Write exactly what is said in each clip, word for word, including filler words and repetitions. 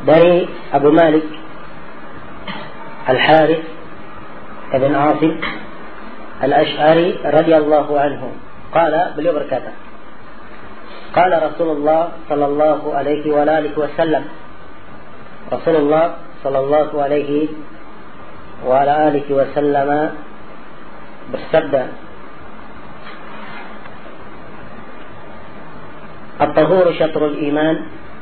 dari Abu Malik Al-Harith ibn Asim Al-Ash'ari radhiyallahu anhu. Qala, beliau berkata, qala Rasulullah sallallahu alaihi wa alihi wasallam. Rasulullah sallallahu alaihi wa alihi wasallam bersabda, at-tahuru syatrul iman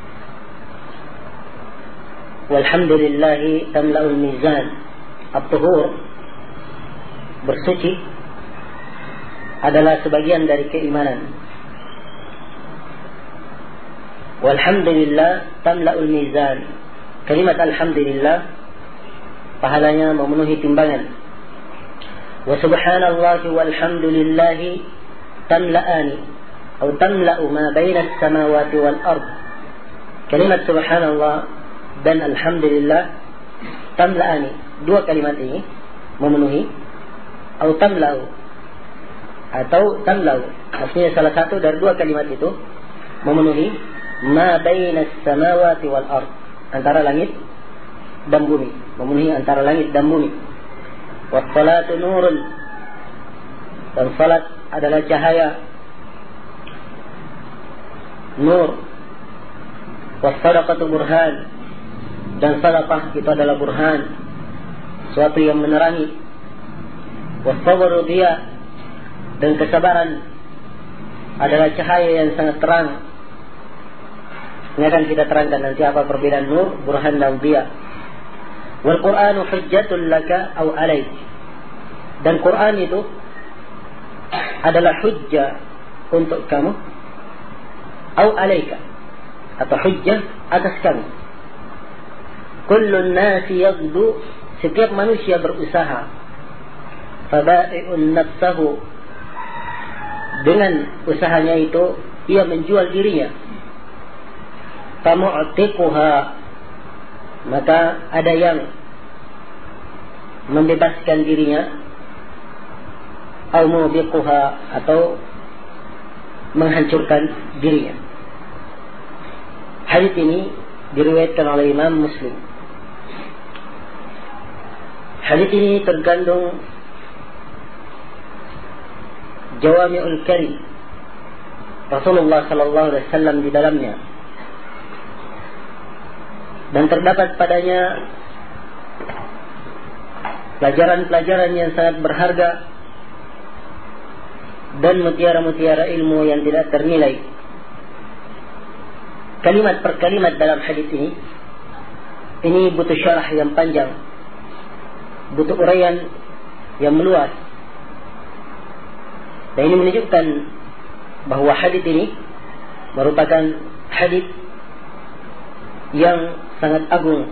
walhamdulillahi tamla'ul mizan. At-tahur, bersuci, adalah sebagian dari keimanan. Walhamdulillah tamla'ul mizan. Kalimat alhamdulillah pahalanya memenuhi timbangan. Wa subhanallahi walhamdulillahi tamla'ani atau tamla'u ma baina as-samawati wal ard. Kalimat subhanallah dan alhamdulillah tamla'ani, dua kalimat ini memenuhi, atau tamla'u atau tamla'u, maksudnya salah satu dari dua kalimat itu memenuhi ma baina as-samawati wal ard, antara langit dan bumi, memenuhi antara langit dan bumi. Was salatu nurun, dan salat adalah cahaya, nur. Was sadaqatu burhan, dan sadaqah itu adalah burhan, suatu yang menerangi. Was sabru diya, dan kesabaran adalah cahaya yang sangat terang. Ini akan kita terangkan nanti apa perbedaan nur, burhan dan diya. Wal Qur'anu hujjatul laka aw alaik, dan Quran itu adalah hujjah untuk kamu, aw alaika, atau hujjah atas kamu. Kullun nasi yaghdu, setiap manusia berusaha. Faba'i'un nafsahu, dengan usahanya itu ia menjual dirinya. Famu'tiquha, maka ada yang membebaskan dirinya. Au mubiquha, atau menghancurkan dirinya. Hadis ini diriwayatkan oleh Imam Muslim. Hadis ini terkandung Jawami'ul Kalim Rasulullah sallallahu alaihi wasallam di dalamnya, dan terdapat padanya pelajaran-pelajaran yang sangat berharga dan mutiara-mutiara ilmu yang tidak ternilai. Kalimat per kalimat dalam hadis ini ini butuh syarah yang panjang, butuh uraian yang meluas. Dan ini menunjukkan bahwa hadis ini merupakan hadis yang sangat agung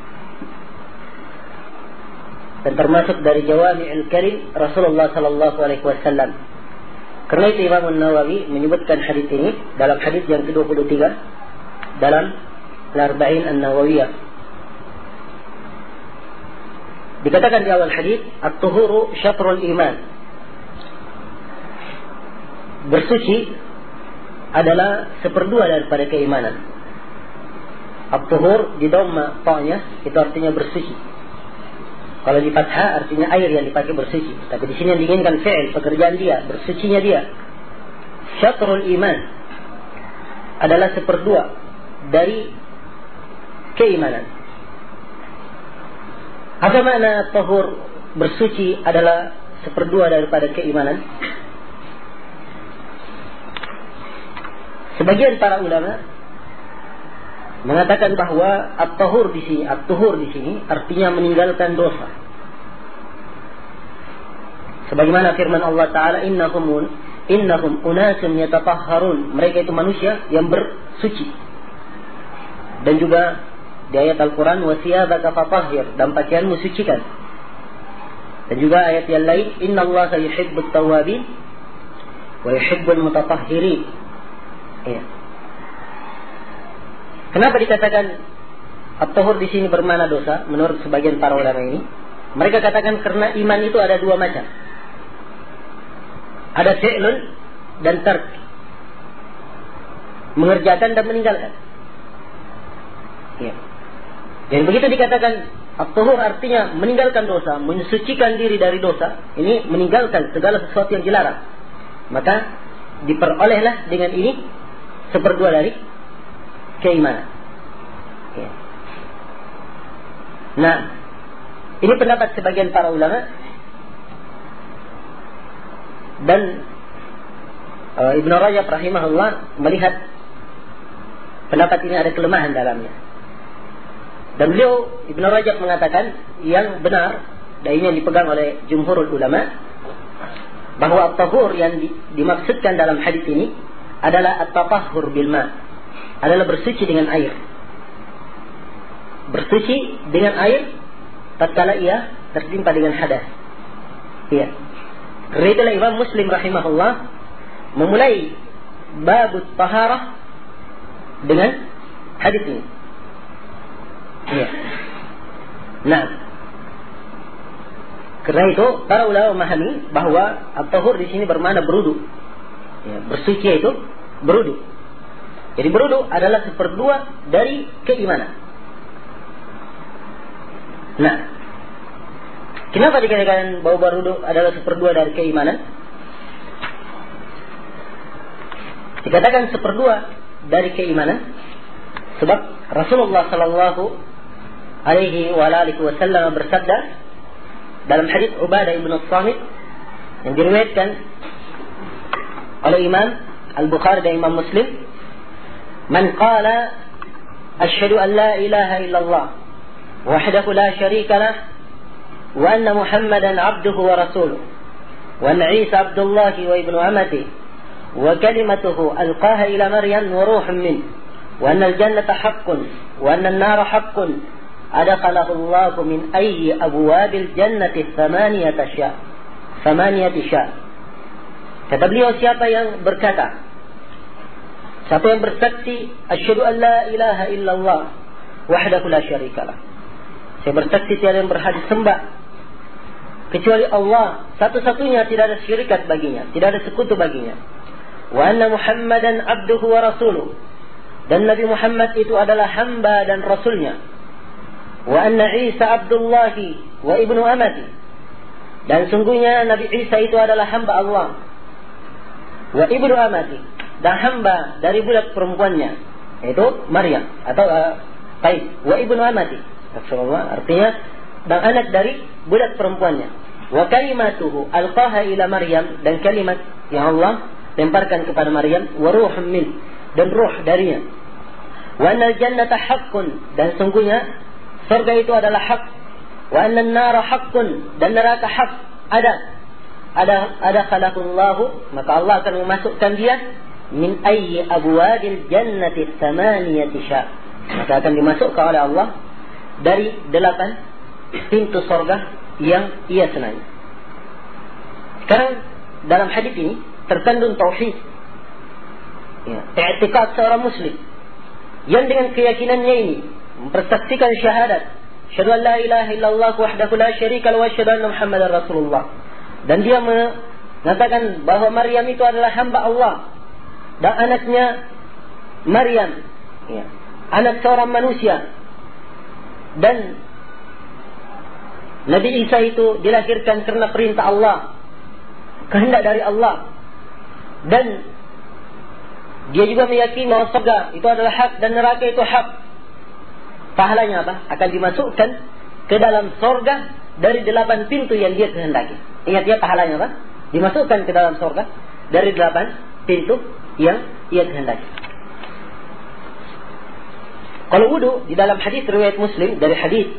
dan termasuk dari Jawami'ul Kalim Rasulullah sallallahu alaihi wasallam. Karena itu Imam An-Nawawi menyebutkan hadis ini dalam hadis yang ke dua puluh tiga dalam Al-Arba'in An-Nawawiyah. Dikatakan di awal hadis, at-tuhuru syatrul iman. Bersuci adalah seperdua daripada keimanan. At-tuhur di dhamma ta'nya itu artinya bersuci. Kalau di fathah artinya air yang dipakai bersuci. Tapi di sini yang diinginkan fi'il, pekerjaan dia, bersucinya dia. Syatrul iman adalah seperdua dari keimanan. Apa makna tahur, bersuci adalah seperdua daripada keimanan? Sebagian para ulama mengatakan bahwa at-tahur di sini, at-tuhur di sini artinya meninggalkan dosa. Sebagaimana firman Allah Taala, innahum innahum unasun yatatahharun, mereka itu manusia yang bersuci. Dan juga di ayat Al-Quran, wasiyabaka fatahhir, dan pakaianmu sucikan. Dan juga ayat yang lain, innallaha yuhibbut tawwabin wa yuhibbul mutatahhirin. Ya. Kenapa dikatakan at-tahur di sini bermakna dosa? Menurut sebagian para ulama ini, mereka katakan karena iman itu ada dua macam. Ada fi'lun dan tark, mengerjakan dan meninggalkan. Ya. Dan begitu dikatakan at-tuhur artinya meninggalkan dosa, mensucikan diri dari dosa, ini meninggalkan segala sesuatu yang dilarang. Maka diperolehlah dengan ini seperdua dari keimanan. Ya. Nah, ini pendapat sebagian para ulama, dan uh, Ibnu Rajab rahimahullah melihat pendapat ini ada kelemahan dalamnya. Dan beliau, Ibnu Rajab mengatakan yang benar, dan ini yang dipegang oleh jumhurul ulama, bahwa at-tahur yang di, dimaksudkan dalam hadis ini adalah at-tatahhur bil ma, adalah bersuci dengan air. Bersuci dengan air tatkala ia tertimpa dengan hadas. Iya. Karena itulah Imam Muslim rahimahullah memulai bab taharah dengan hadis ini. Iya. Nah, karena itu para ulama memahami bahwa at-tahur di sini bermakna berudu. Ya, bersuci itu berudu. Jadi berudu adalah seperdua dari keimanan. Nah, kenapa dikatakan bahwa berudu adalah seperdua dari keimanan? Dikatakan seperdua dari keimanan sebab Rasulullah sallallahu alaihi wa alihi wasallam bersabda dalam hadis Ubadah ibn As-Samit yang diriwayatkan oleh Imam Al-Bukhari dan Imam Muslim, "Man qala asyhadu an la ilaha illallah wahdahu la syarika lah wa anna Muhammadan 'abduhu wa rasuluhu wa anna Isa 'abdullahi wa ibnu amatihi wa kalimatuhu alqaha ila Maryam wa ruhun min wa anna al-jannata haqqun wa anna an-nara haqqun adakhalahu Allah min ayyi abwabil jannati thamaniyata sya thamaniyati sya." Kata beliau, siapa yang berkata, siapa yang bersaksi asyhadu an la ilaha illallah wahdahu la syarikalah, saya bersaksi tiada yang berhak disembah kecuali Allah, satu-satunya, tidak ada syirikat baginya, tidak ada sekutu baginya, wa anna Muhammadan abduhu wa rasuluh, dan Nabi Muhammad itu adalah hamba dan rasulnya, wa anna Isa abdullahi wa ibnu amati, dan sungguhnya Nabi Isa itu adalah hamba Allah, wa ibnu amati, dan hamba dari budak perempuannya, yaitu Maryam, atau uh, baik, wa ibnu amati, Rasulullah artinya dan anak dari budak perempuannya, wa kalimatuhu alqaha ila Maryam, dan kalimat yang Allah lemparkan kepada Maryam, wa ruhun min, dan ruh darinya, wa anna al-jannata haqqun, dan sungguhnya surga itu adalah hak, wa anna an-nara haqqun, dan neraka hak, ada ada ada khalaqallahu, maka Allah akan memasukkan dia min ayyi abwadil jannati tsamaniyati sya, maka akan dimasukkan oleh Allah dari delapan pintu surga yang ia senangi. Sekarang dalam hadis ini terkandung tauhid, ya, i'tiqad seorang muslim yang dengan keyakinannya ini mempersaksikan syahadat asyhadu an la ilaha illallah wahdahu la syarika lahu wa asyhadu anna Muhammadar Rasulullah, dan dia mengatakan bahwa Maryam itu adalah hamba Allah dan anaknya Maryam, ya, anak seorang manusia, dan Nabi Isa itu dilahirkan karena perintah Allah, kehendak dari Allah, dan dia juga meyakini bahwa surga itu adalah hak dan neraka itu hak. Pahalanya apa? Akan dimasukkan ke dalam surga dari delapan pintu yang dia kehendaki. Ingat ya, pahalanya apa? Dimasukkan ke dalam surga dari delapan pintu yang ia kehendaki. Kalau wudu di dalam hadis riwayat Muslim dari hadis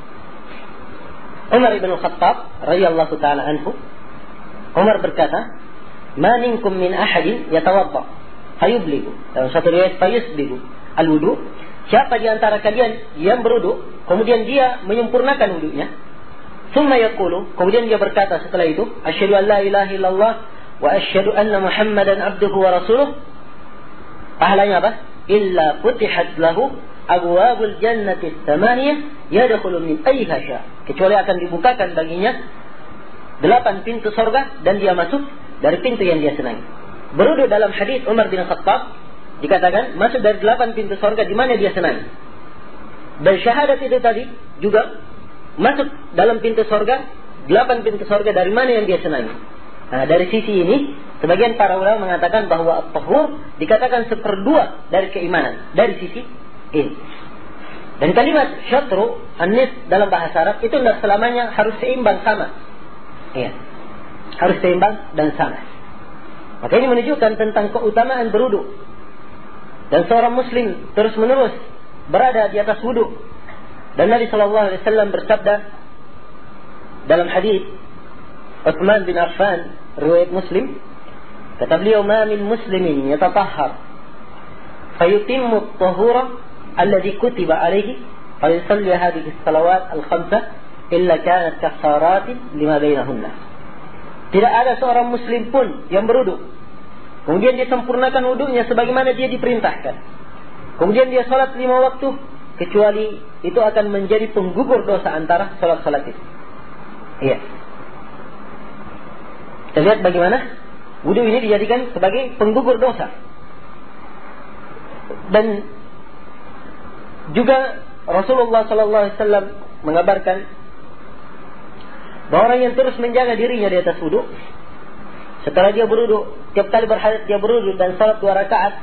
Umar bin Khattab radhiyallahu taala anhu, Umar berkata, "Ma minkum min ahadin yatawadda fayubligu." Dalam satu riwayat fayusbigu al-wudu. Siapa di antara kalian yang berwudu kemudian dia menyempurnakan wudunya, thumma yaqulu, kemudian dia berkata setelah itu, asyhadu an la ilaha illallah wa asyhadu anna Muhammadan abduhu wa rasuluh, pahalanya apa? Illa futihat lahu abwabul jannati tsamaniyah yadkhulu min ayyiha sya, kecuali akan dibukakan baginya delapan pintu surga dan dia masuk dari pintu yang dia senangi. Berwudu dalam hadis Umar bin Khattab dikatakan masuk dari delapan pintu surga di mana dia senangi. Dan syahadat itu tadi juga masuk dalam pintu sorga, delapan pintu sorga dari mana yang dia senangi. Nah, dari sisi ini, sebagian para ulama mengatakan bahwa at-tahur dikatakan seperdua dari keimanan. Dari sisi ini. Dan kalimat syatru, anis dalam bahasa Arab itu tidak selamanya harus seimbang sama. Iya. Harus seimbang dan sama. Maka ini menunjukkan tentang keutamaan berwudu. Dan seorang muslim terus menerus berada di atas wudu. Dan Nabi sallallahu alaihi wasallam bersabda dalam hadis Utsman bin Affan riwayat Muslim, kata beliau, "Ma min muslimin yatatahhar fayutimmu at-tahura alladhi kutiba alaihi fa yusalli hadhihi as-salawat al-khamsah illa kanat kaffaratin lima bainahunna." Tidak ada seorang muslim pun yang berwudu, kemudian dia sempurnakan wudunya sebagaimana dia diperintahkan, kemudian dia salat lima waktu, kecuali itu akan menjadi penggugur dosa antara salat-salat itu. Iya. Kita lihat bagaimana wudu ini dijadikan sebagai penggugur dosa. Dan juga Rasulullah sallallahu alaihi wasallam mengabarkan bahwa orang yang terus menjaga dirinya di atas wudu, setelah dia berwudu, tiap kali berhadas dia berwudu dan salat dua rakaat,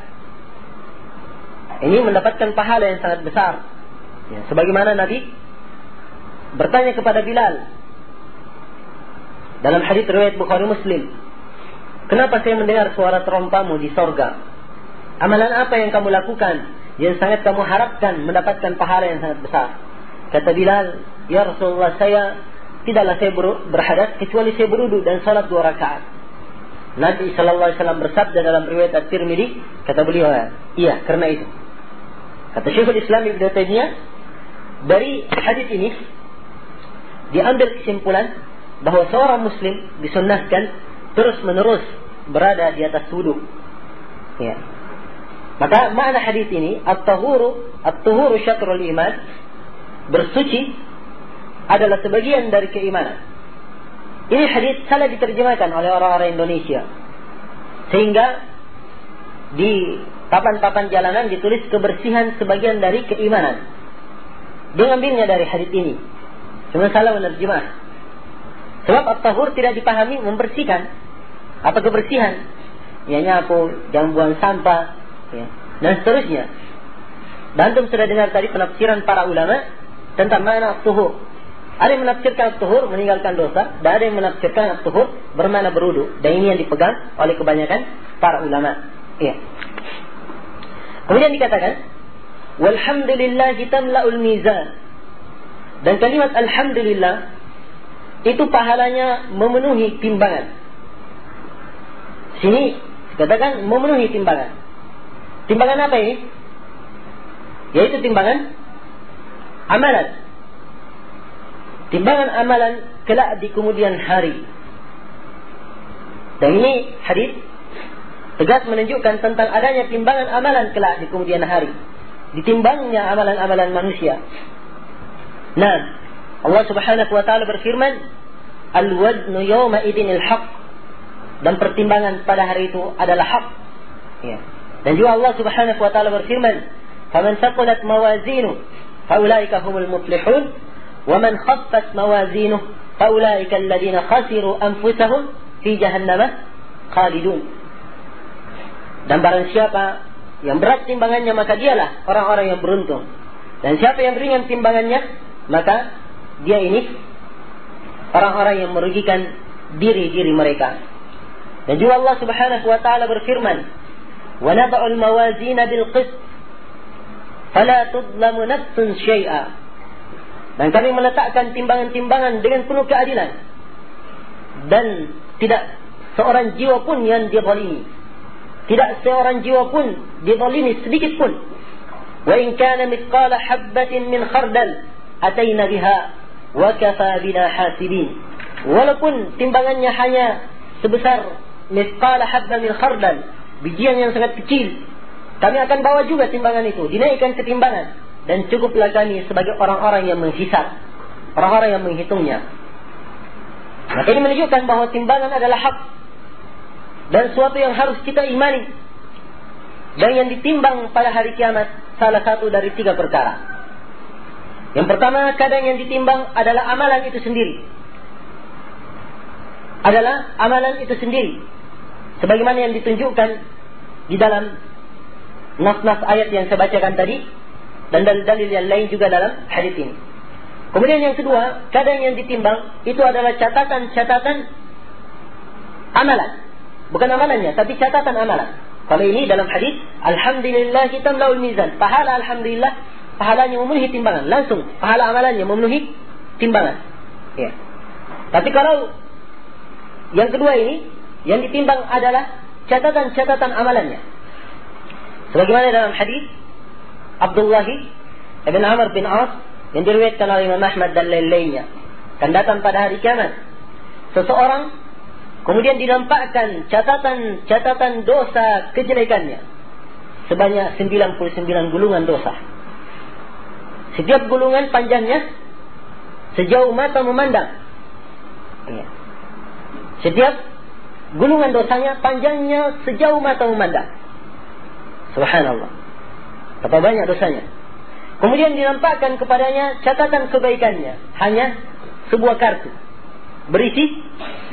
ini mendapatkan pahala yang sangat besar. Ya, sebagaimana Nabi bertanya kepada Bilal dalam hadits riwayat Bukhari Muslim, "Kenapa saya mendengar suara terompamu di sorga? Amalan apa yang kamu lakukan yang sangat kamu harapkan mendapatkan pahala yang sangat besar?" Kata Bilal, "Ya Rasulullah, saya tidaklah saya ber- berhadas kecuali saya berwudu dan salat dua rakaat." Nabi sallallahu alaihi wasallam bersabda dalam riwayat At-Tirmidzi, kata beliau, "Iya, karena itu." Kata Syekhul Islam Ibnu Taimiyah, dari hadis ini diambil kesimpulan bahwa seorang muslim disunnahkan terus menerus berada di atas wudu. Ya. Maka makna hadis ini, at-tahuru, at-tuhuru syatrul iman, bersuci adalah sebagian dari keimanan. Ini hadis salah diterjemahkan oleh orang-orang Indonesia, sehingga di papan-papan jalanan ditulis kebersihan sebagian dari keimanan. Dia ngambilnya dari hadis ini, cuma salah menerjemah. Sebab at-tahur tidak dipahami membersihkan. Apa kebersihan? Ya, nyapu, jangan buang sampah, ya, dan seterusnya. Dan antum sudah dengar tadi penafsiran para ulama tentang makna at-tuhur. Ada yang menafsirkan at-tuhur meninggalkan dosa, dan ada yang menafsirkan at-tuhur bermakna berwudu. Dan ini yang dipegang oleh kebanyakan para ulama. Ya. Kemudian dikatakan, "Walhamdulillahi tamla'ul mizan." Dan kalimat alhamdulillah itu pahalanya memenuhi timbangan. Sini dikatakan memenuhi timbangan. Timbangan apa ini? Yaitu timbangan amalan. Timbangan amalan kelak di kemudian hari. Dan ini hadis tegas menunjukkan tentang adanya timbangan amalan kelak di kemudian hari. Ditimbangnya amalan-amalan manusia. Nah, Allah Subhanahu wa taala berfirman, "Al-waznu yawma idinil haqq." Dan pertimbangan pada hari itu adalah hak. Ya. Dan juga Allah Subhanahu wa taala berfirman, "Faman thaqulat mawazinuhu faulaika humul muflihun, wa man khaffat mawazinuhu faulaika alladziina khasiru anfusahum fi jahannam khalidun." Dan barang siapa yang berat timbangannya, maka dialah orang-orang yang beruntung. Dan siapa yang ringan timbangannya, maka dia ini orang-orang yang merugikan diri-diri mereka. Dan juga Allah Subhanahu wa taala berfirman, "Wa nad'u al-mawazina bil qist, fala tudlamu nafsun syai'a." Dan kami meletakkan timbangan-timbangan dengan penuh keadilan, dan tidak seorang jiwa pun yang dizalimi. Tidak seorang jiwa pun dizalimi sedikit pun. "Wa in kana mithqala habbatin min khardal ataina biha wa kafa bina hasibin." Walaupun timbangannya hanya sebesar mithqala habba min khardal, bijian yang sangat kecil, kami akan bawa juga timbangan itu, dinaikkan ke timbangan, dan cukuplah kami sebagai orang-orang yang menghisab, orang-orang yang menghitungnya. Maka ini menunjukkan bahwa timbangan adalah hak dan suatu yang harus kita imani, dan yang ditimbang pada hari kiamat salah satu dari tiga perkara. Yang pertama, kadang yang ditimbang adalah amalan itu sendiri. Adalah amalan itu sendiri. Sebagaimana yang ditunjukkan di dalam nas-nas ayat yang saya bacakan tadi, dan dalil-dalil yang lain juga dalam hadis ini. Kemudian yang kedua, kadang yang ditimbang itu adalah catatan-catatan amalan. Bukan amalannya, tapi catatan amalan. Kalau ini dalam hadis, alhamdulillah kita tamla'ul mizan. Pahala alhamdulillah, pahalanya memenuhi timbangan. Langsung pahala amalannya memenuhi timbangan. Ya. Tapi kalau yang kedua ini, yang ditimbang adalah catatan-catatan amalannya. Sebagaimana dalam hadis Abdullah ibn Amr bin As yang diriwayatkan oleh Imam Ahmad dan lain-lainnya, akan datang pada hari kiamat seseorang, kemudian dinampakkan catatan-catatan dosa kejelekannya sebanyak sembilan puluh sembilan gulungan dosa. Setiap gulungan panjangnya sejauh mata memandang. Ya. Setiap gulungan dosanya panjangnya sejauh mata memandang. Subhanallah. Betapa banyak dosanya. Kemudian dinampakkan kepadanya catatan kebaikannya. Hanya sebuah kartu berisi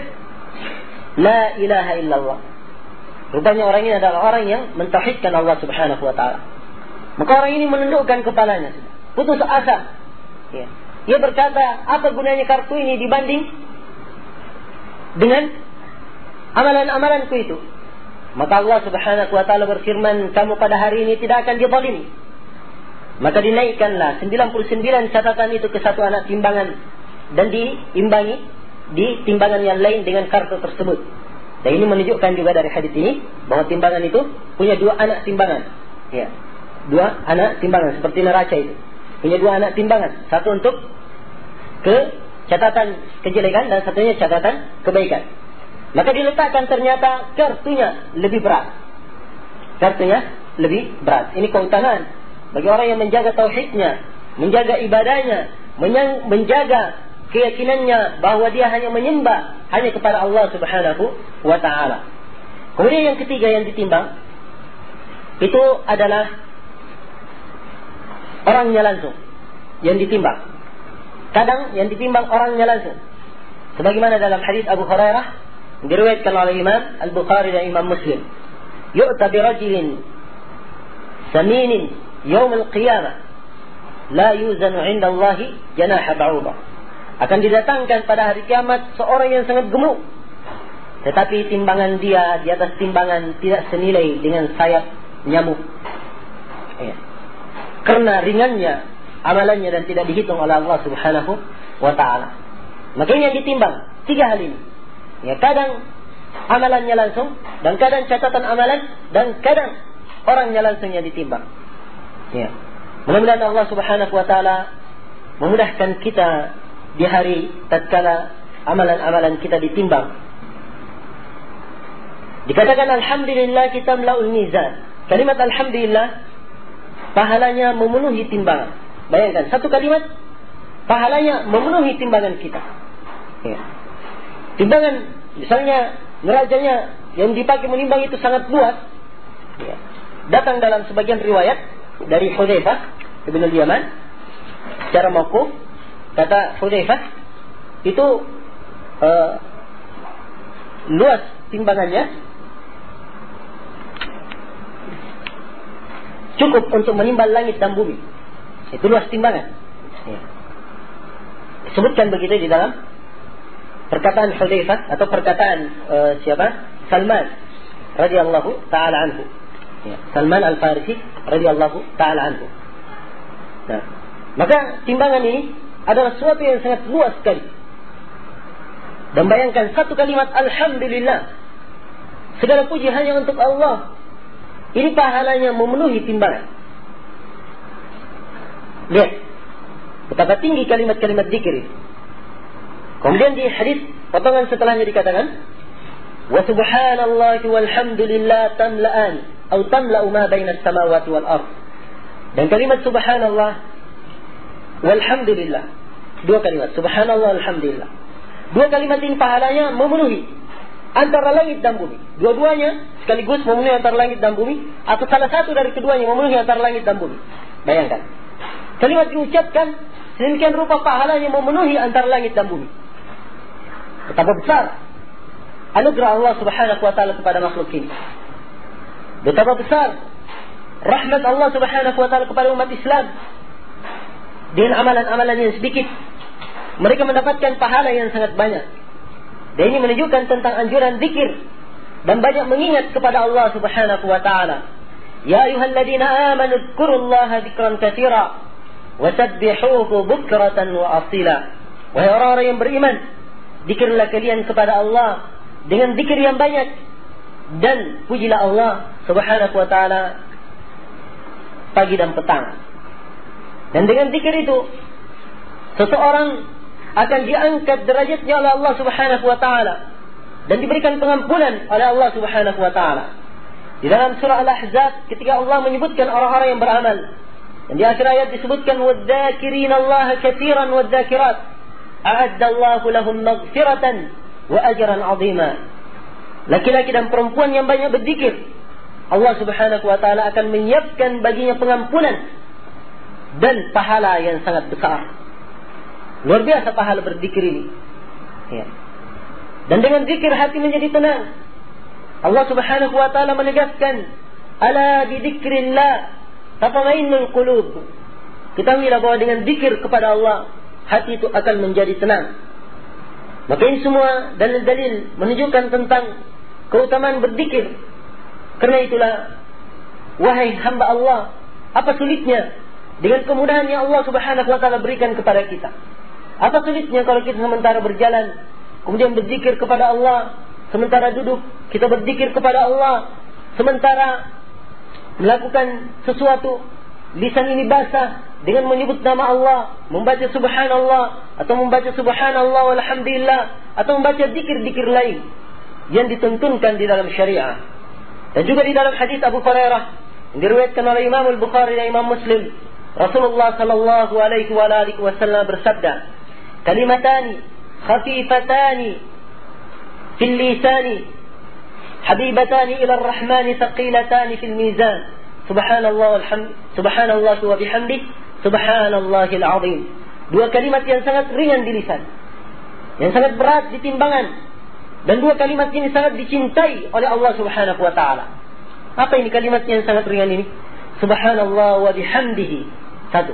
La ilaha illallah. Rupanya orang ini adalah orang yang mentauhidkan Allah subhanahu wa ta'ala. Maka orang ini menundukkan kepalanya, putus asa. Ya. Dia berkata, apa gunanya kartu ini dibanding dengan amalan-amalanku itu? Maka Allah subhanahu wa ta'ala berfirman, kamu pada hari ini tidak akan dizalimi. Maka dinaikkanlah sembilan puluh sembilan catatan itu ke satu anak timbangan, dan diimbangi di timbangan yang lain dengan kartu tersebut. Dan ini menunjukkan juga dari hadis ini bahwa timbangan itu punya dua anak timbangan. Ya, dua anak timbangan seperti neraca itu. Punya dua anak timbangan, satu untuk ke catatan kejelekan dan satunya catatan kebaikan. Maka diletakkan ternyata kartunya lebih berat. Kartunya lebih berat. Ini keutamaan bagi orang yang menjaga tauhidnya, menjaga ibadahnya, menjaga keyakinannya bahwa dia hanya menyembah hanya kepada Allah subhanahu wa ta'ala. Kemudian yang ketiga yang ditimbang itu adalah orangnya langsung yang ditimbang. Kadang yang ditimbang orangnya langsung. Sebagaimana dalam hadis Abu Hurairah diriwayatkan oleh Imam Al-Bukhari dan Imam Muslim. Yu'ta bi rajulin saminin yaum al-qiyamah la yuzanu 'inda Allah janaha ba'udah. Akan didatangkan pada hari kiamat seorang yang sangat gemuk, tetapi timbangan dia di atas timbangan tidak senilai dengan sayap nyamuk. Ya. Karena ringannya amalannya dan tidak dihitung oleh Allah subhanahu wa ta'ala. Makanya ditimbang tiga hal ini. Ya, kadang amalannya langsung, dan kadang catatan amalan, dan kadang orangnya langsung yang ditimbang. Ya. Mudah-mudahan Allah subhanahu wa ta'ala memudahkan kita di hari tatkala amalan-amalan kita ditimbang. Dikatakan alhamdulillah kita melaul mizan. Kalimat alhamdulillah pahalanya memenuhi timbangan. Bayangkan satu kalimat pahalanya memenuhi timbangan kita. Ya. Timbangan, misalnya nerajanya yang dipakai menimbang itu sangat luas. Ya. Datang dalam sebagian riwayat dari Hudzaifah ibn al-Yaman secara mauquf, kata Hudzaifah itu uh, luas timbangannya cukup untuk menimbang langit dan bumi. Itu luas timbangan. Ya. Disebutkan begitu di dalam perkataan Hudzaifah atau perkataan uh, siapa? Salman radhiyallahu taala anhu. Ya, Salman Al-Farisi radhiyallahu taala anhu. Nah, maka timbangan ini adalah sesuatu yang sangat luas sekali. Dan bayangkan satu kalimat alhamdulillah, segala puji hanya untuk Allah. Ini pahalanya memenuhi timbangan. Lihat betapa tinggi kalimat-kalimat zikir. Kemudian di hadis potongan setelahnya dikatakan, wa subhanallahi walhamdulillah tamla'an atau tamla'u ma bainas samawati wal ardh. Dan kalimat subhanallah walhamdulillah, dua kalimat subhanallah walhamdulillah. Dua kalimat ini pahalanya memenuhi antara langit dan bumi. Dua-duanya sekaligus memenuhi antara langit dan bumi, atau salah satu dari keduanya memenuhi antara langit dan bumi. Bayangkan, kalimat diucapkan sedemikian rupa pahalanya memenuhi antara langit dan bumi. Betapa besar anugerah Allah Subhanahu wa taala kepada makhluk ini. Betapa besar rahmat Allah Subhanahu wa taala kepada umat Islam. Dengan amalan-amalan yang sedikit, mereka mendapatkan pahala yang sangat banyak. Dan ini menunjukkan tentang anjuran zikir dan banyak mengingat kepada Allah Subhanahu wa taala. Ya ayyuhalladzina amanu dzkurullaha dzikran katsira wasabbihuhu bukratan wa asila. Wahai orang-orang yang beriman, zikirlah kalian kepada Allah dengan zikir yang banyak dan pujilah Allah Subhanahu wa taala pagi dan petang. Dan dengan zikir itu seseorang akan diangkat derajatnya oleh Allah Subhanahu wa taala dan diberikan pengampunan oleh Allah Subhanahu wa taala. Di dalam surah Al-Ahzab ketika Allah menyebutkan orang-orang yang beramal, dan di akhir ayat disebutkan wadzakirina Allah katsiran wadzakirat a'adda Allahu lahum maghfiratan wa ajran 'azima. Laki-laki dan perempuan yang banyak berzikir, Allah Subhanahu wa taala akan menyiapkan baginya pengampunan dan pahala yang sangat besar. Luar biasa pahala berzikir ini. Ya. Dan dengan zikir hati menjadi tenang. Allah Subhanahu wa taala menegaskan, "Ala bi dzikrillah tatma'innul qulub." Ketahuilah bahwa dengan zikir kepada Allah, hati itu akan menjadi tenang. Maka ini semua dalil-dalil menunjukkan tentang keutamaan berzikir. Karena itulah, wahai hamba Allah, apa sulitnya dengan kemudahan yang Allah Subhanahu wa taala berikan kepada kita? Apa sulitnya kalau kita sementara berjalan kemudian berzikir kepada Allah, sementara duduk kita berzikir kepada Allah, sementara melakukan sesuatu lisan ini basah dengan menyebut nama Allah, membaca subhanallah atau membaca subhanallah walhamdulillah atau membaca zikir-zikir lain yang dituntunkan di dalam syariah. Dan juga di dalam hadis Abu Hurairah yang diriwayatkan oleh Imam Al-Bukhari dan Imam Muslim, Rasulullah sallallahu alaihi wa alihi wasallam bersabda, "Kalimatani khafifatani fil lisani habibatani ila ar-rahmani thaqilatani fil mizan. Subhanallah walhamd subhanallah wa bihamdihi subhanallahil azim." Dua kalimat yang sangat ringan di lisan, yang sangat berat di timbangan, dan dua kalimat ini sangat dicintai oleh Allah Subhanahu wa taala. Apa ini kalimat yang sangat ringan ini? Subhanallah wa bihamdihi. Satu.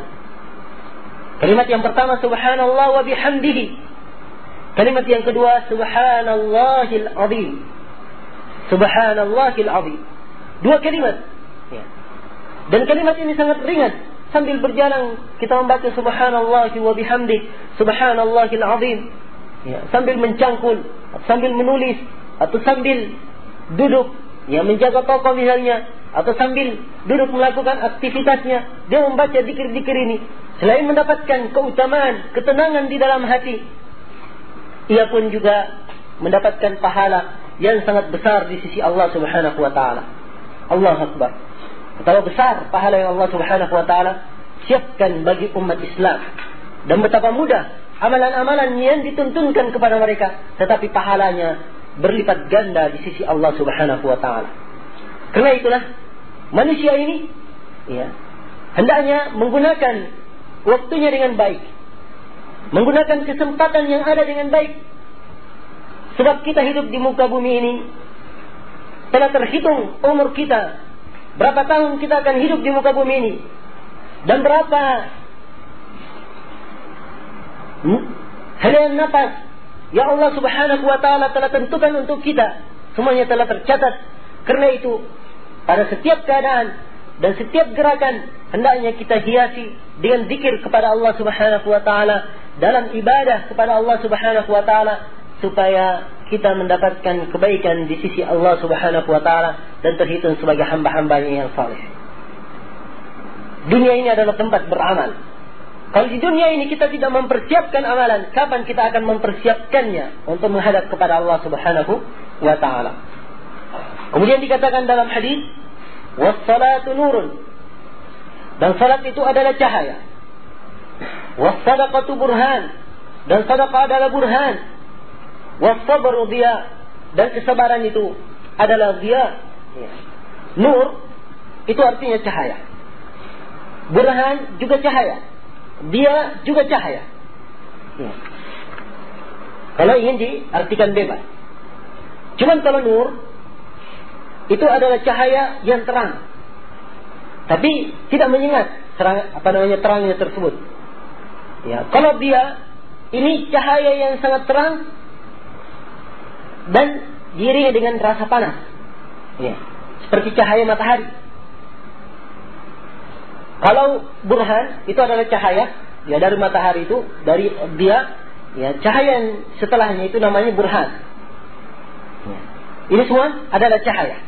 Kalimat yang pertama subhanallah wa bihamdihi. Kalimat yang kedua subhanallahil azim. Subhanallahil azim. Dua kalimat. Ya. Dan kalimat ini sangat ringan. Sambil berjalan kita membaca subhanallah wa bihamdihi subhanallahil azim. Ya, sambil mencangkul, sambil menulis, atau sambil duduk, ya menjaga toko misalnya, atau sambil duduk melakukan aktivitasnya, dia membaca zikir-zikir ini. Selain mendapatkan keutamaan, ketenangan di dalam hati, ia pun juga mendapatkan pahala yang sangat besar di sisi Allah Subhanahu wa taala. Allahu Akbar. Betapa besar pahala yang Allah Subhanahu wa taala siapkan bagi umat Islam, dan betapa mudah amalan-amalan yang dituntunkan kepada mereka, tetapi pahalanya berlipat ganda di sisi Allah Subhanahu wa taala. Karena itulah manusia ini ya, hendaknya menggunakan waktunya dengan baik, menggunakan kesempatan yang ada dengan baik. Sebab kita hidup di muka bumi ini telah terhitung umur kita, berapa tahun kita akan hidup di muka bumi ini, dan berapa Hmm? harian nafas yang Allah Subhanahu wa taala telah tentukan untuk kita, semuanya telah tercatat. Karena itu, pada setiap keadaan dan setiap gerakan hendaknya kita hiasi dengan zikir kepada Allah Subhanahu wa taala, dalam ibadah kepada Allah Subhanahu wa taala, supaya kita mendapatkan kebaikan di sisi Allah Subhanahu wa taala dan terhitung sebagai hamba-hambanya yang saleh. Dunia ini adalah tempat beramal. Kalau di dunia ini kita tidak mempersiapkan amalan, kapan kita akan mempersiapkannya untuk menghadap kepada Allah Subhanahu wa taala? Kemudian dikatakan dalam hadis, "Was-salatu nurun." Dan salat itu adalah cahaya. "Was-sadaqatu burhan." Dan sedekah adalah burhan. "Was-sabru dhiya." Dan kesabaran itu adalah dhiya. Nur itu artinya cahaya. Burhan juga cahaya. dia juga cahaya. Ya. Kalau ingin diartikan bebas. Cuman kalau nur itu adalah cahaya yang terang, tapi tidak menyengat terang, apa namanya terangnya tersebut. Ya, kalau dia ini cahaya yang sangat terang dan diiringi dengan rasa panas. Ya, seperti cahaya matahari. Kalau burhan itu adalah cahaya ya dari matahari itu, dari dia ya, cahaya yang setelahnya itu namanya burhan. Ya. Ini semua adalah cahaya.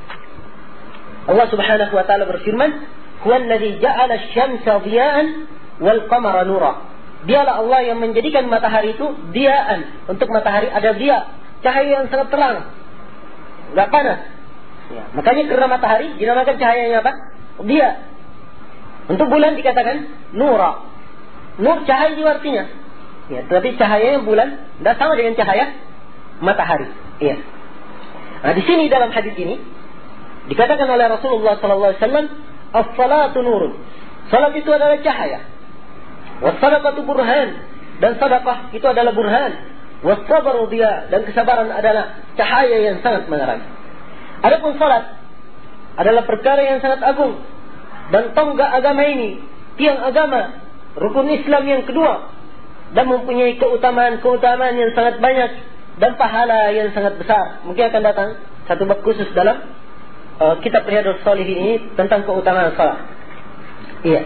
Allah Subhanahu wa taala berfirman, "Huwallazi ja'ala asy-syamsa dhiya'an wal qamara nura." Dialah Allah yang menjadikan matahari itu diaan. Untuk matahari ada dia, cahaya yang sangat terang, enggak panas. Ya. Makanya karena matahari dinamakan cahayanya apa? Dia. Untuk bulan dikatakan nura. Nur cahaya itu artinya. Ya, tetapi cahaya bulan tidak sama dengan cahaya matahari. Iya. Nah, di sini dalam hadis ini dikatakan oleh Rasulullah sallallahu alaihi wasallam, "As-salatu nurun." Salat itu adalah cahaya. Was-sadaqatu burhan, dan sedekah itu adalah burhan. Was-sabru diya, dan kesabaran adalah cahaya yang sangat menerangi. Adapun salat adalah perkara yang sangat agung dan tonggak agama ini, tiang agama, rukun Islam yang kedua, dan mempunyai keutamaan-keutamaan yang sangat banyak dan pahala yang sangat besar. Mungkin akan datang satu bab khusus dalam uh, kitab Riyadhus Shalihin ini tentang keutamaan salat. Iya.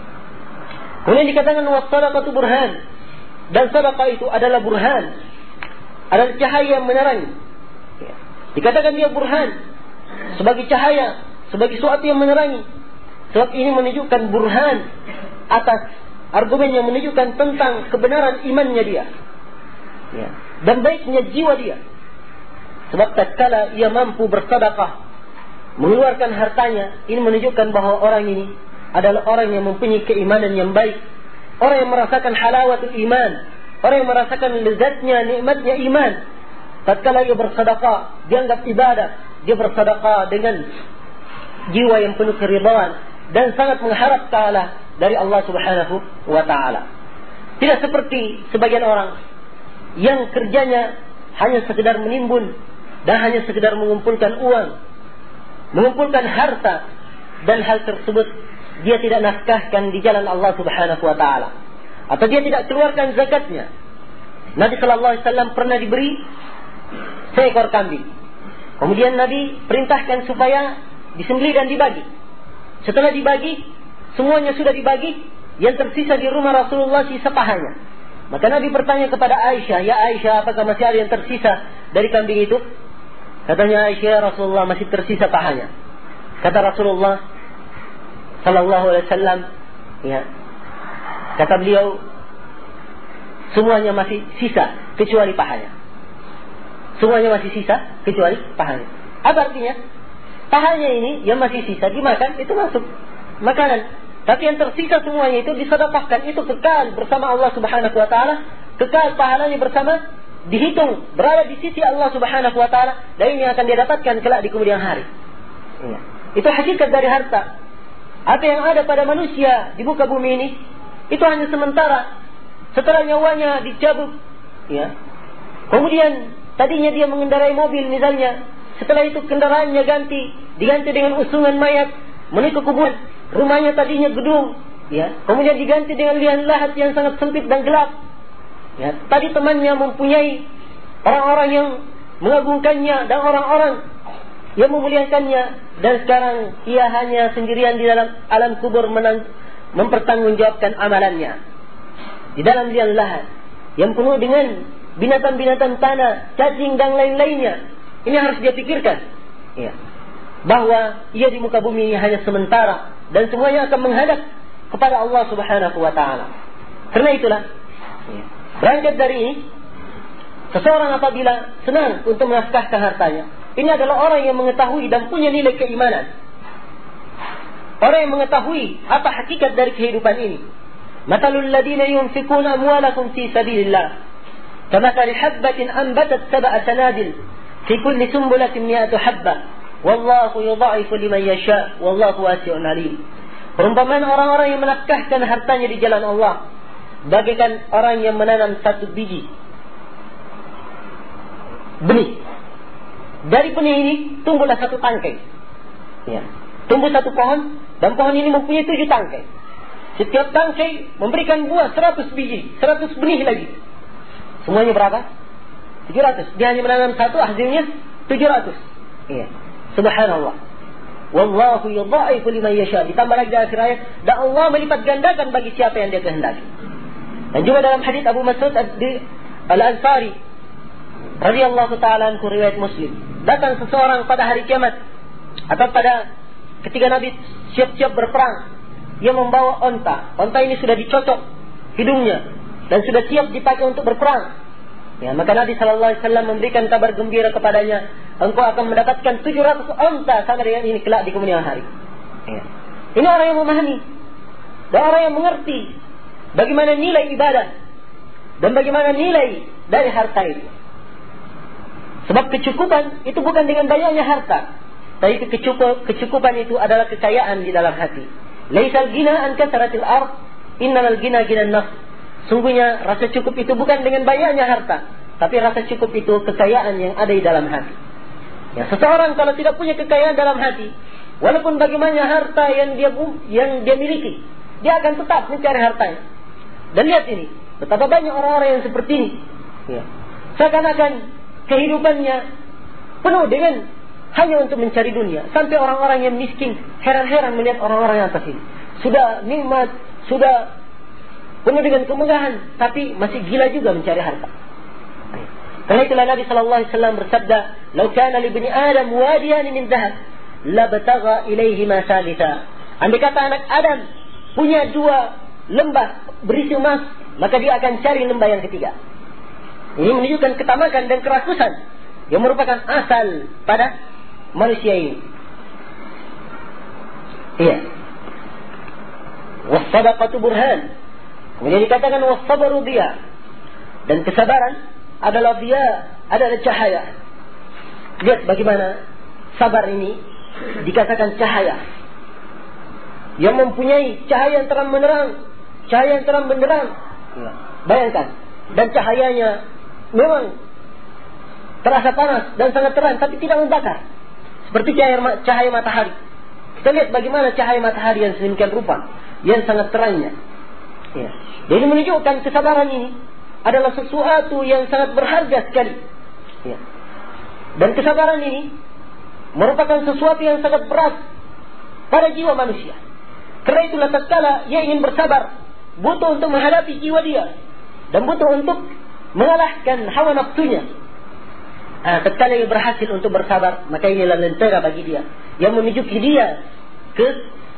Kemudian dikatakan was-sadaqatu burhan, dan sedekah itu adalah burhan, adalah cahaya yang menerangi. Iya. Dikatakan dia burhan sebagai cahaya, sebagai sesuatu yang menerangi. Sebab ini menunjukkan burhan atas argumen yang menunjukkan tentang kebenaran imannya dia, ya, dan baiknya jiwa dia. Sebab tatkala ia mampu bersedekah, mengeluarkan hartanya, ini menunjukkan bahwa orang ini adalah orang yang mempunyai keimanan yang baik, orang yang merasakan halawatul iman, orang yang merasakan lezatnya, nikmatnya iman. Tatkala ia bersedekah, dianggap ibadah, dia bersedekah dengan jiwa yang penuh keridhaan dan sangat mengharap pahala dari Allah Subhanahu wa taala. Tidak seperti sebagian orang yang kerjanya hanya sekedar menimbun dan hanya sekedar mengumpulkan uang, mengumpulkan harta, dan hal tersebut dia tidak nafkahkan di jalan Allah Subhanahu wa taala, atau dia tidak keluarkan zakatnya. Nabi sallallahu alaihi wasallam pernah diberi seekor kambing. Kemudian Nabi perintahkan supaya disembelih dan dibagi. Setelah dibagi, semuanya sudah dibagi, yang tersisa di rumah Rasulullah sisa pahanya. Maka Nabi bertanya kepada Aisyah, "Ya Aisyah, apakah masih ada yang tersisa dari kambing itu?" Katanya Aisyah, "Ya Rasulullah, masih tersisa pahanya." Kata Rasulullah sallallahu alaihi wasallam, ya, kata beliau, semuanya masih sisa kecuali pahanya. Semuanya masih sisa kecuali pahanya. Apa artinya? Pahanya ini yang masih sisa dimakan, itu masuk makanan. Tapi yang tersisa semuanya itu disedekahkan, itu kekal bersama Allah Subhanahu wa taala, kekal pahalanya bersama, dihitung berada di sisi Allah Subhanahu wa taala, dan ini akan dia dapatkan kelak di kemudian hari. Ya. Itu hakikat dari harta. Apa yang ada pada manusia di muka bumi ini itu hanya sementara. Setelah nyawanya dicabut, ya. Kemudian tadinya dia mengendarai mobil misalnya, setelah itu kendaraannya ganti, diganti dengan usungan mayat, menuju kuburan. Rumahnya tadinya gedung, ya. Kemudian diganti dengan liang lahat yang sangat sempit dan gelap. Ya. Tadi temannya mempunyai orang-orang yang mengagungkannya dan orang-orang yang memuliakannya, dan sekarang ia hanya sendirian di dalam alam kubur menang, mempertanggungjawabkan amalannya di dalam liang lahat yang penuh dengan binatang-binatang tanah, cacing dan lain-lainnya. Ini harus dia pikirkan, ya, bahwa ia di muka bumi ini hanya sementara dan semuanya akan menghadap kepada Allah Subhanahu wa taala. Karena itulah, ya, berangkat dari ini, seseorang apabila senang untuk menafkahkan hartanya, ini adalah orang yang mengetahui dan punya nilai keimanan. Orang yang mengetahui apa hakikat dari kehidupan ini. Matalul ladina yunfikuna amwalakum fi sabilillah kamathali habbatin anbatat sab'a sanadil fi kulli sumbulatin mi'atu habbah wallahu yudha'ifu liman yasha wallahu wasi'un alim. Perumpamaan orang-orang yang menafkahkan hartanya di jalan Allah bagaikan orang yang menanam satu biji benih. Dari benih ini tumbuhlah satu tangkai. Ya. Tumbuh satu pohon, dan pohon ini mempunyai tujuh tangkai. Setiap tangkai memberikan buah seratus biji, seratus benih lagi. Semuanya berapa? tujuh ratus. Dia hanya menanam satu, hasilnya tujuh ratus. Ya. Subhanallah. Wallahu yudha'ifu liman yasha. Ditambah lagi di akhir ayat, dan Allah melipat gandakan bagi siapa yang dia kehendaki. Dan juga dalam hadis Abu Mas'ud Al-Ansari radhiyallahu ta'ala anhu, riwayat Muslim, datang seseorang pada hari kiamat atau pada ketika Nabi siap-siap berperang, ia membawa onta. Onta ini sudah dicocok hidungnya dan sudah siap dipakai untuk berperang. Ya, maka Nabi sallallahu alaihi wasallam memberikan kabar gembira kepadanya, engkau akan mendapatkan tujuh ratus onta sama dengan ini kelak di kemudian hari. Ya. Ini orang yang memahami dan orang yang mengerti bagaimana nilai ibadah dan bagaimana nilai dari harta itu. Sebab kecukupan itu bukan dengan banyaknya harta, tapi kecukup, kecukupan itu adalah kekayaan di dalam hati. Laisal ghina an kasratil ard, innamal ghina ghinan nafs. Sungguhnya rasa cukup itu bukan dengan banyaknya harta, tapi rasa cukup itu kekayaan yang ada di dalam hati. Ya, seseorang kalau tidak punya kekayaan dalam hati, walaupun bagaimana harta yang dia yang dia miliki, dia akan tetap mencari hartanya. Dan lihat ini, betapa banyak orang-orang yang seperti ini. Ya. Seakan-akan kehidupannya penuh dengan hanya untuk mencari dunia. Sampai orang-orang yang miskin heran-heran melihat orang-orang yang atas ini. Sudah nikmat, sudah penuh dengan kemegahan, tapi masih gila juga mencari harta. Karena itulah Nabi sallallahu alaihi wasallam bersabda, "Lau kana li bani Adam wadiyan min dhahab, labtagha ilaihi ma salita." Andai kata anak Adam punya dua lembah berisi emas, maka dia akan cari lembah yang ketiga. Ini menunjukkan ketamakan dan kerakusan yang merupakan asal pada manusia ini. Iya. Was-sadaqatu burhan. Kemudian dikatakan was-sabru diya. Dan kesabaran adalah diya, adalah cahaya. Lihat bagaimana sabar ini dikatakan cahaya. Yang mempunyai cahaya yang terang benderang, cahaya yang terang benderang. Ya. Bayangkan, dan cahayanya memang terasa panas dan sangat terang, tapi tidak membakar. Seperti cahaya, cahaya matahari. Kita lihat bagaimana cahaya matahari yang sedemikian rupa, yang sangat terangnya. Ya. Jadi menunjukkan kesabaran ini adalah sesuatu yang sangat berharga sekali. Ya. Dan kesabaran ini merupakan sesuatu yang sangat berat pada jiwa manusia. Karena itulah tatkala ia ingin bersabar, butuh untuk menghadapi jiwa dia dan butuh untuk mengalahkan hawa nafsunya. Nah, tatkala ia berhasil untuk bersabar, maka inilah lentera bagi dia yang menunjuki dia ke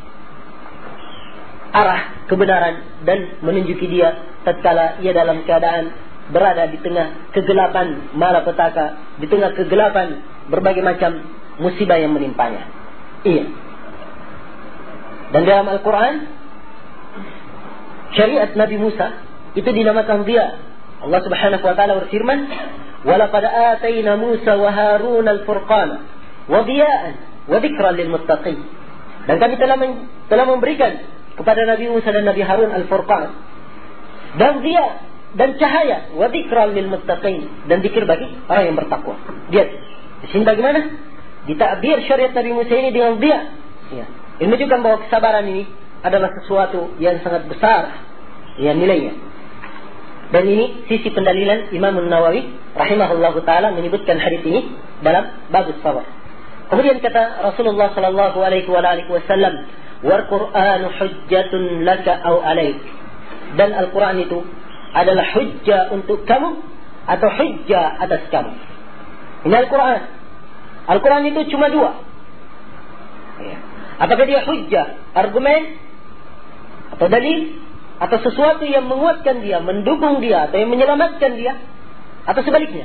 arah kebenaran dan menunjuki dia tatkala ia dalam keadaan berada di tengah kegelapan malapetaka, di tengah kegelapan berbagai macam musibah yang menimpanya. Iya. Dan dalam Al-Quran, syariat Nabi Musa itu dinamakan dia. Allah Subhanahu wa taala berfirman, "Walaqad atayna Musa wa Harun al-furqana wa diya'an wa dzikran lil muttaqin." Dan kami telah men- telah memberikan kepada Nabi Musa dan Nabi Harun al-furqan dan dia dan cahaya wa dzikran lil muttaqin, dan zikir bagi orang yang bertakwa. Lihat di sini bagaimana ditakbir syariat Nabi Musa ini dengan dia. Ya. Ini menunjukkan bahwa kesabaran ini adalah sesuatu yang sangat besar ya nilainya. Dan ini sisi pendalilan Imam Nawawi rahimahullahu taala menyebutkan hadis ini dalam bab sabar. Kemudian kata Rasulullah sallallahu alaihi wa alihi wasallam, "Wal Qur'anu hujjatun laka aw alaik." Dan Al-Qur'an itu adalah hujjah untuk kamu atau hujjah atas kamu. Ini Al-Qur'an. Al-Qur'an itu cuma dua. Ya. Apakah dia hujjah, argumen, atau dalil, atau sesuatu yang menguatkan dia, mendukung dia, atau yang menyelamatkan dia, atau sebaliknya.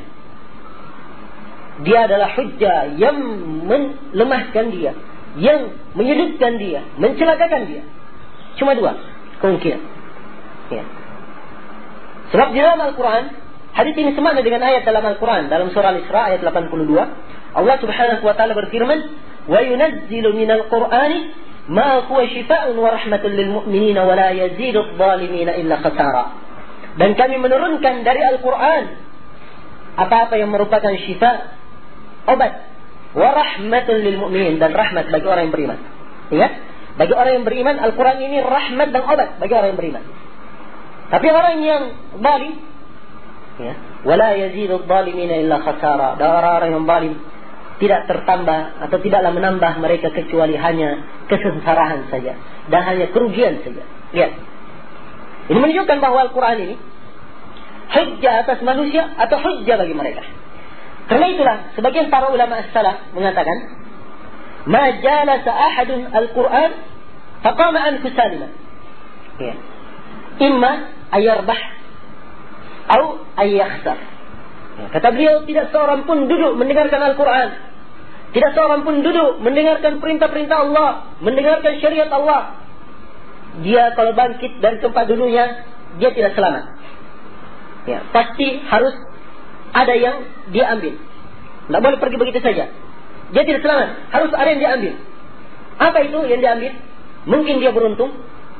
Dia adalah hujjah yang melemahkan dia, yang menyudutkan dia, mencelakakan dia. Cuma dua kemungkinan. Ya. Sebab di dalam Al-Quran, hadis ini semakna dengan ayat dalam Al-Quran, dalam surah Al-Isra ayat delapan puluh dua, Allah Subhanahu wa taala berfirman, وَيُنَزِّلُ مِنَ الْقُرْآنِ مَا هُوَ شِفَاءٌ وَرَحْمَةٌ لِلْمُؤْمِنِينَ وَلَا يَزِيدُ الظَّالِمِينَ إِلَّا خَسَارًا. Dan kami menurunkan dari Al-Quran apa-apa yang merupakan syifa, obat, wa rahmatun lil mu'minin, dan rahmat bagi orang yang beriman. Ingat, bagi orang yang beriman Al-Quran ini rahmat dan obat bagi orang yang beriman. Tapi orang yang zalim, ya, wala yazidu adh-dhalimina illa khasara, dan orang-orang yang zalim tidak tertambah atau tidaklah menambah mereka kecuali hanya kesengsaraan saja dan hanya kerugian saja. Lihat, ini menunjukkan bahwa Al-Quran ini hujjah atas manusia atau hujjah bagi mereka. Karena itulah sebagian para ulama as-salaf mengatakan, ma jalasa ahadun al-Quran faqama anhu saliman, ya, imma ayarbah atau ayakhsar. Ya, kata beliau, tidak seorang pun duduk mendengarkan Al-Quran, tidak seorang pun duduk mendengarkan perintah-perintah Allah, mendengarkan syariat Allah, dia kalau bangkit dari tempat dulunya, dia tidak selamat. Ya, pasti harus ada yang dia ambil. Tidak boleh pergi begitu saja. Dia tidak selamat, harus ada yang dia ambil. Apa itu yang dia ambil? Mungkin dia beruntung,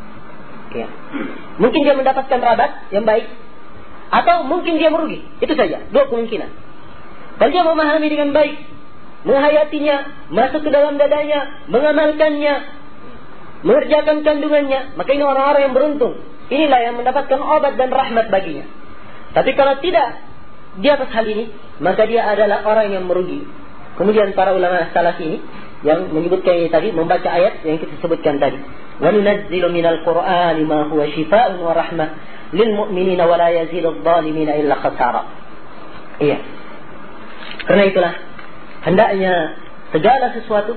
ya, mungkin dia mendapatkan rabat yang baik, atau mungkin dia merugi. Itu saja, dua kemungkinan. Kalau dia memahami dengan baik, menghayatinya, masuk ke dalam dadanya, mengamalkannya, mengerjakan kandungannya, maka ini orang-orang yang beruntung. Inilah yang mendapatkan obat dan rahmat baginya. Tapi kalau tidak di atas hal ini, maka dia adalah orang yang merugi. Kemudian para ulama salaf ini yang menyebutkan ini tadi, membaca ayat yang kita sebutkan tadi, wa nunazzilu minal qur'ani ma huwa shifaa'un wa rahmah lil mu'minina wa la yazidu adh-dhalimina illa khasara. Iya. Karena itulah hendaknya segala sesuatu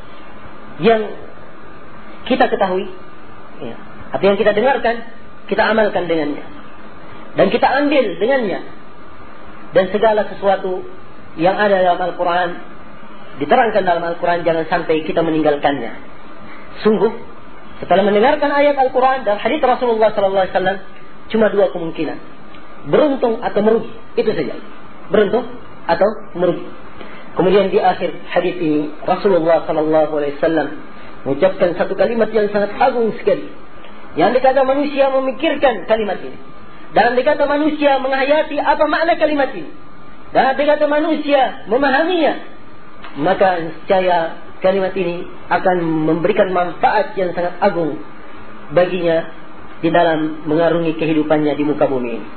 yang kita ketahui, ya, atau yang kita dengarkan, kita amalkan dengannya, dan kita ambil dengannya. Dan segala sesuatu yang ada dalam Al-Quran, diterangkan dalam Al-Quran, jangan sampai kita meninggalkannya. Sungguh, setelah mendengarkan ayat Al-Quran dan hadits Rasulullah sallallahu alaihi wasallam, cuma dua kemungkinan, beruntung atau merugi. Itu saja, beruntung atau merugi. Kemudian di akhir hadits ini Rasulullah sallallahu alaihi wasallam mengucapkan satu kalimat yang sangat agung sekali, yang dikata manusia memikirkan kalimat ini, dan dikata manusia menghayati apa makna kalimat ini, dan dikata manusia memahaminya, maka niscaya kalimat ini akan memberikan manfaat yang sangat agung baginya di dalam mengarungi kehidupannya di muka bumi ini.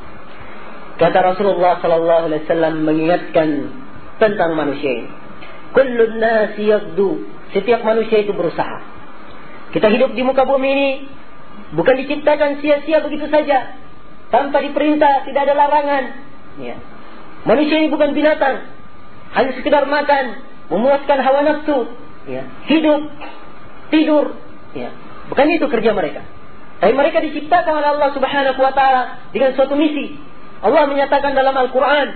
Kata Rasulullah sallallahu alaihi wasallam mengingatkan tentang manusia ini, kullun nasi yaghdu, setiap manusia itu berusaha. Kita hidup di muka bumi ini bukan diciptakan sia-sia begitu saja, tanpa diperintah, tidak ada larangan. Ya. Manusia ini bukan binatang, hanya sekedar makan, memuaskan hawa nafsu, ya. Hidup, tidur, ya. Bukan itu kerja mereka. Tapi mereka diciptakan oleh Allah Subhanahu wa taala dengan suatu misi. Allah menyatakan dalam Al-Quran,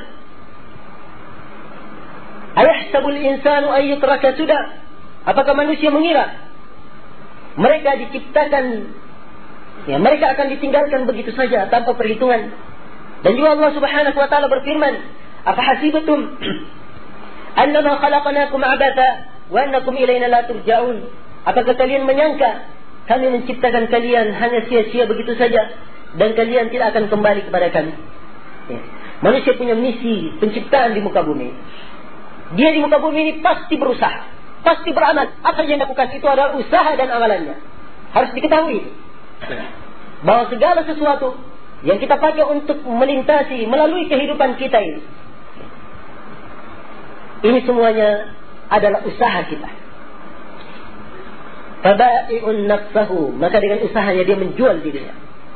ayahsabul insanu ay yutraka suda, apakah manusia mengira mereka diciptakan, ya, mereka akan ditinggalkan begitu saja tanpa perhitungan. Dan juga Allah Subhanahu wa taala berfirman, apa hasibatum annama khalaqnakum abatha wa annakum ilaina la turja'un, apakah kalian menyangka kami menciptakan kalian hanya sia-sia begitu saja dan kalian tidak akan kembali kepada kami? Ya. Manusia punya misi penciptaan di muka bumi. Dia di muka bumi ini pasti berusaha, pasti beramal. Apa yang dilakukan itu adalah usaha dan amalannya. Harus diketahui bahwa segala sesuatu yang kita pakai untuk melintasi, melalui kehidupan kita ini, ini semuanya adalah usaha kita. Fabai'un nafsahu, maka dengan usahanya dia menjual dirinya.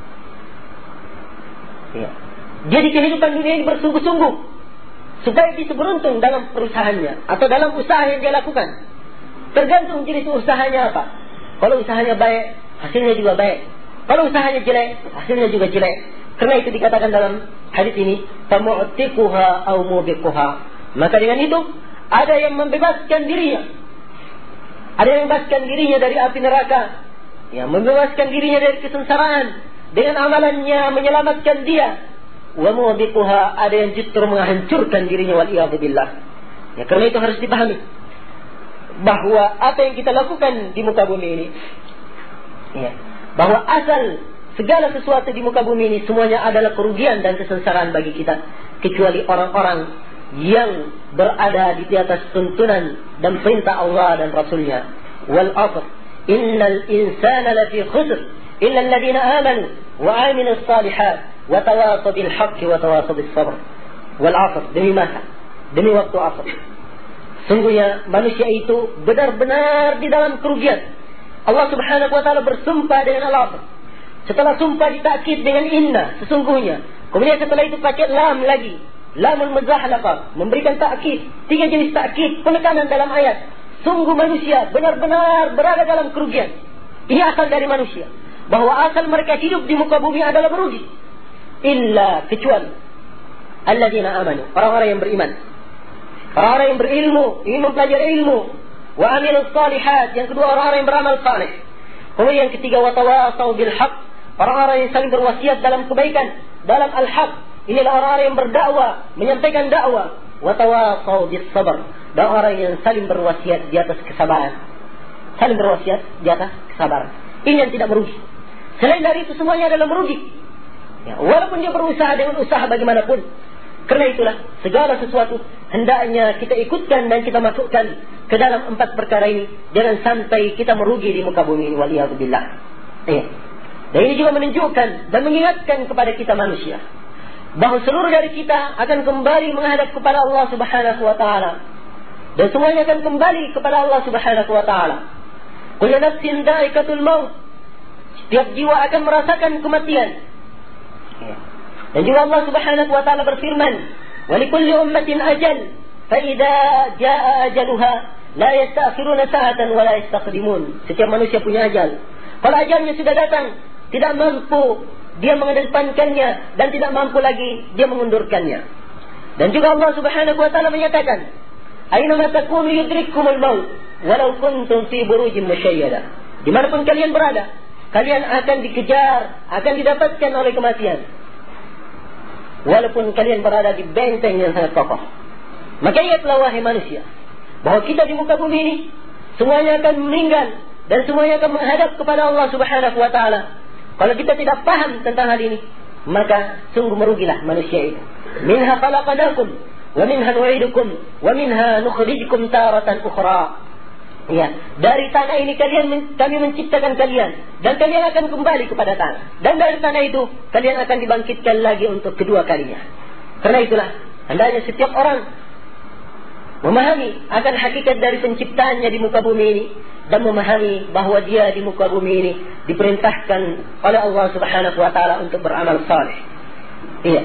Ya. Dia di kehidupan dunia ini bersungguh-sungguh supaya bisa beruntung dalam perusahaannya atau dalam usaha yang dia lakukan. Tergantung jenis usahanya apa. Kalau usahanya baik, hasilnya juga baik. Kalau usahanya jelek, hasilnya juga jelek. Karena itu dikatakan dalam hadis ini, famu'tiquha aw mubiquha. Maka dengan itu ada yang membebaskan dirinya, ada yang membebaskan dirinya dari api neraka, yang membebaskan dirinya dari kesengsaraan dengan amalannya menyelamatkan dia. Wa mubiquha, ada yang justru menghancurkan dirinya, wal iyad billah. Ya, karena itu harus dipahami bahwa apa yang kita lakukan di muka bumi ini, ya, bahwa asal segala sesuatu di muka bumi ini semuanya adalah kerugian dan kesengsaraan bagi kita, kecuali orang-orang yang berada di atas tuntunan dan perintah Allah dan Rasulnya. Wal 'asr, innal insana lafi khusr illa alladhina amanu wa 'amilus shalihat wa tawasaw bil haqqi wa tawasaw bis sabr. Wal 'asr, demi masa, demi waktu asr. Sungguhnya manusia itu benar-benar di dalam kerugian. Allah Subhanahu wa taala bersumpah dengan al-'asr. Setelah sumpah ditakkid dengan inna, sesungguhnya. Kemudian setelah itu pakai lam lagi, lamul muzahalaqah, memberikan takkid. Tiga jenis takkid, penekanan dalam ayat. Sungguh manusia benar-benar berada dalam kerugian. Ini asal dari manusia, bahwa asal mereka hidup di muka bumi adalah merugi. Illa, kecuali alladzina amanu, orang-orang yang beriman, orang-orang yang berilmu, ingin mempelajari ilmu. Wa amilus shalihat, yang kedua orang-orang yang beramal saleh. Kemudian yang ketiga, wa tawasaw bil haqq, orang-orang yang saling berwasiat dalam kebaikan, dalam al-haq. Inilah orang-orang yang berdakwah, menyampaikan dakwah. Wa tawasaw bis sabr, dan orang yang saling berwasiat di atas kesabaran. Saling berwasiat di atas kesabaran. Ini yang tidak merugi. Selain dari itu semuanya adalah merugi. Ya, walaupun dia berusaha dengan usaha bagaimanapun. Karena itulah segala sesuatu hendaknya kita ikutkan dan kita masukkan ke dalam empat perkara ini. Jangan sampai kita merugi di muka bumi ini. Waliyahzubillah. Ya. Dan ini juga menunjukkan dan mengingatkan kepada kita manusia, bahawa seluruh dari kita akan kembali menghadap kepada Allah Subhanahu wa taala. Dan semuanya akan kembali kepada Allah Subhanahu wa taala. Kullu nafsin dha'iqatul maut. Setiap jiwa akan merasakan kematian. Dan juga Allah Subhanahu wa taala berfirman, "Wa likulli ummatin ajal, fa idza jaa ajaluha la yasta'khiruna sa'atan wa la yastaqdimun." Setiap manusia punya ajal. Kalau ajalnya sudah datang, tidak mampu dia mengedepankannya dan tidak mampu lagi dia mengundurkannya. Dan juga Allah Subhanahu wa taala menyatakan, "Aina ma takunu yudrikkumul maut walau kuntum fi burujin musyayyada." Dimanapun kalian berada, kalian akan dikejar, akan didapatkan oleh kematian. Walaupun kalian berada di benteng yang sangat kokoh. Maka ingatlah wahai manusia, bahwa kita di muka bumi ini semuanya akan meninggal dan semuanya akan menghadap kepada Allah Subhanahu wa taala. Kalau kita tidak paham tentang hal ini, maka sungguh merugilah manusia itu. Minha khalaqnakum wa minha nu'idukum wa minha nukhrijukum taratan ukhra. Ya, dari tanah ini kalian kami menciptakan kalian dan kalian akan kembali kepada tanah. Dan dari tanah itu kalian akan dibangkitkan lagi untuk kedua kalinya. Karena itulah hendaknya setiap orang memahami akan hakikat dari penciptaannya di muka bumi ini dan memahami bahwa dia di muka bumi ini diperintahkan oleh Allah Subhanahu wa taala untuk beramal saleh. Iya.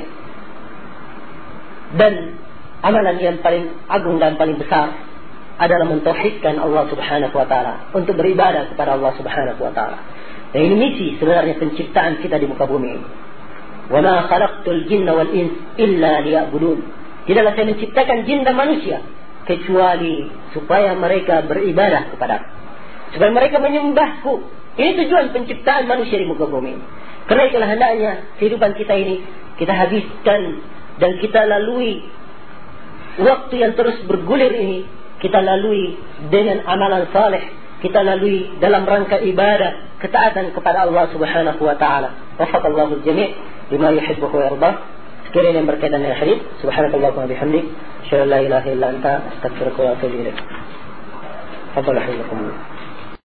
Dan amalan yang paling agung dan paling besar adalah mentauhidkan Allah Subhanahu wa taala, untuk beribadah kepada Allah Subhanahu wa taala. Dan ini misi sebenarnya penciptaan kita di muka bumi ini. Wa ma khalaqtul jinna wal ins illa liya'budun. Tidaklah saya menciptakan jin dan manusia kecuali supaya mereka beribadah kepadaku, supaya mereka menyembahku. Ini tujuan penciptaan manusia di muka bumi ini. Karena itulah hendaknya kehidupan kita ini kita habiskan dan kita lalui waktu yang terus bergulir ini, kita lalui dengan amalan saleh, kita lalui dalam rangka ibadah, ketaatan kepada Allah Subhanahu wa taala. Wafaqallahu al-jami' lima yuhibbu wa yarda. Sekiranya yang berkaitan dengan hadis, subhanakallahumma wa bihamdik, asyhadu an la ilaha illa anta, astaghfiruka wa atubu ilaik. Fadhal hayakum.